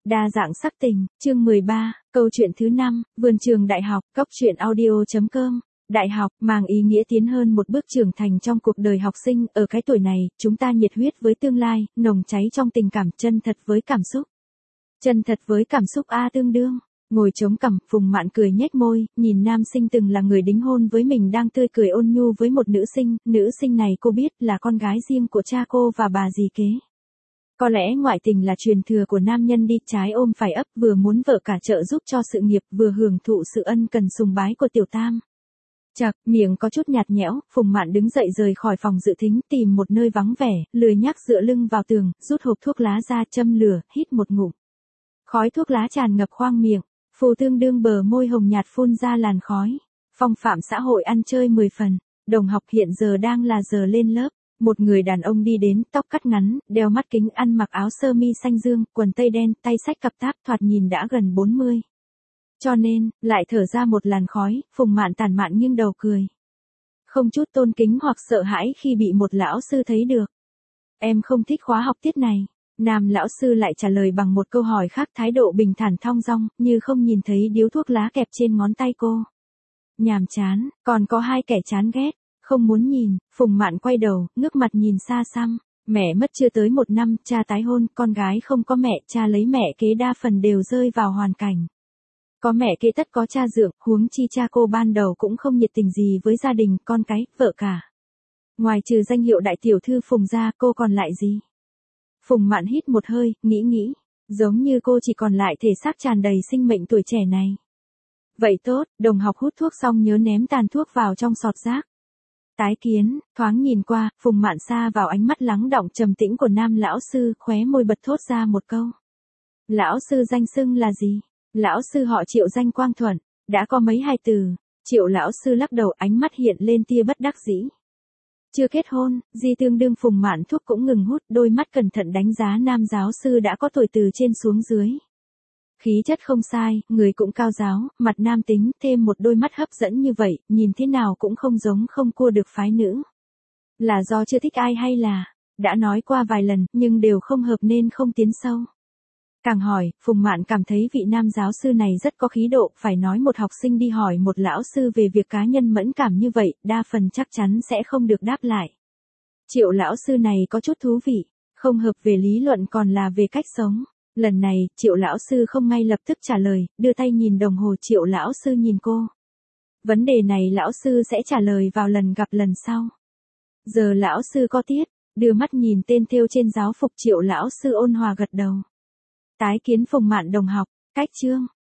Đa dạng sắc tình, chương 13, câu chuyện thứ 5, vườn trường đại học, cốc truyện audio.com. Đại học mang ý nghĩa tiến hơn một bước trưởng thành trong cuộc đời học sinh, ở cái tuổi này, chúng ta nhiệt huyết với tương lai, nồng cháy trong tình cảm, chân thật với cảm xúc. Chân thật với cảm xúc tương đương. Ngồi chống cằm, Phùng Mạn cười nhếch môi, nhìn nam sinh từng là người đính hôn với mình đang tươi cười ôn nhu với một nữ sinh này cô biết là con gái riêng của cha cô và bà dì kế. Có lẽ ngoại tình là truyền thừa của nam nhân đi, trái ôm phải ấp, vừa muốn vợ cả trợ giúp cho sự nghiệp, vừa hưởng thụ sự ân cần sùng bái của tiểu tam. Chậc, miệng có chút nhạt nhẽo, Phùng Mạn đứng dậy rời khỏi phòng dự thính, tìm một nơi vắng vẻ, lười nhác dựa lưng vào tường, rút hộp thuốc lá ra, châm lửa, hít một ngụm. Khói thuốc lá tràn ngập khoang miệng, phù tương đương bờ môi hồng nhạt phun ra làn khói. Phong phạm xã hội ăn chơi 10 phần, đồng học hiện giờ đang là giờ lên lớp. Một người đàn ông đi đến, tóc cắt ngắn, đeo mắt kính, ăn mặc áo sơ mi xanh dương, quần tây đen, tay xách cặp táp, thoạt nhìn đã gần 40. Cho nên, lại thở ra một làn khói, Phùng Mạn tản mạn nghiêng đầu cười. Không chút tôn kính hoặc sợ hãi khi bị một lão sư thấy được. Em không thích khóa học tiết này. Nam lão sư lại trả lời bằng một câu hỏi khác, thái độ bình thản thong dong, như không nhìn thấy điếu thuốc lá kẹp trên ngón tay cô. Nhàm chán, còn có hai kẻ chán ghét. Không muốn nhìn, Phùng Mạn quay đầu, ngước mặt nhìn xa xăm. Mẹ mất chưa tới 1 năm, cha tái hôn, con gái không có mẹ, cha lấy mẹ kế, đa phần đều rơi vào hoàn cảnh. Có mẹ kế tất có cha dượng, huống chi cha cô ban đầu cũng không nhiệt tình gì với gia đình, con cái, vợ cả. Ngoài trừ danh hiệu đại tiểu thư Phùng ra, cô còn lại gì? Phùng Mạn hít một hơi, nghĩ, giống như cô chỉ còn lại thể xác tràn đầy sinh mệnh tuổi trẻ này. Vậy tốt, đồng học hút thuốc xong nhớ ném tàn thuốc vào trong sọt rác. Tái kiến, thoáng nhìn qua, Phùng Mạn sa vào ánh mắt lắng đọng trầm tĩnh của nam lão sư, khóe môi bật thốt ra một câu. Lão sư danh xưng là gì? Lão sư họ Triệu, danh Quang Thuận, đã có mấy hai từ. Triệu lão sư lắc đầu, ánh mắt hiện lên tia bất đắc dĩ. Chưa kết hôn, di tương đương. Phùng Mạn thuốc cũng ngừng hút, đôi mắt cẩn thận đánh giá nam giáo sư đã có tuổi từ trên xuống dưới. Khí chất không sai, người cũng cao giáo, mặt nam tính, thêm một đôi mắt hấp dẫn như vậy, nhìn thế nào cũng không giống không cua được phái nữ. Là do chưa thích ai hay là, đã nói qua vài lần, nhưng đều không hợp nên không tiến sâu. Càng hỏi, Phùng Mạn cảm thấy vị nam giáo sư này rất có khí độ, phải nói một học sinh đi hỏi một lão sư về việc cá nhân mẫn cảm như vậy, đa phần chắc chắn sẽ không được đáp lại. Triệu lão sư này có chút thú vị, không hợp về lý luận còn là về cách sống. Lần này, Triệu lão sư không ngay lập tức trả lời, đưa tay nhìn đồng hồ. Triệu lão sư nhìn cô. Vấn đề này lão sư sẽ trả lời vào lần gặp lần sau. Giờ lão sư có tiết, đưa mắt nhìn tên thêu trên giáo phục. Triệu lão sư ôn hòa gật đầu. Tái kiến Phùng Mạn đồng học, cách chương.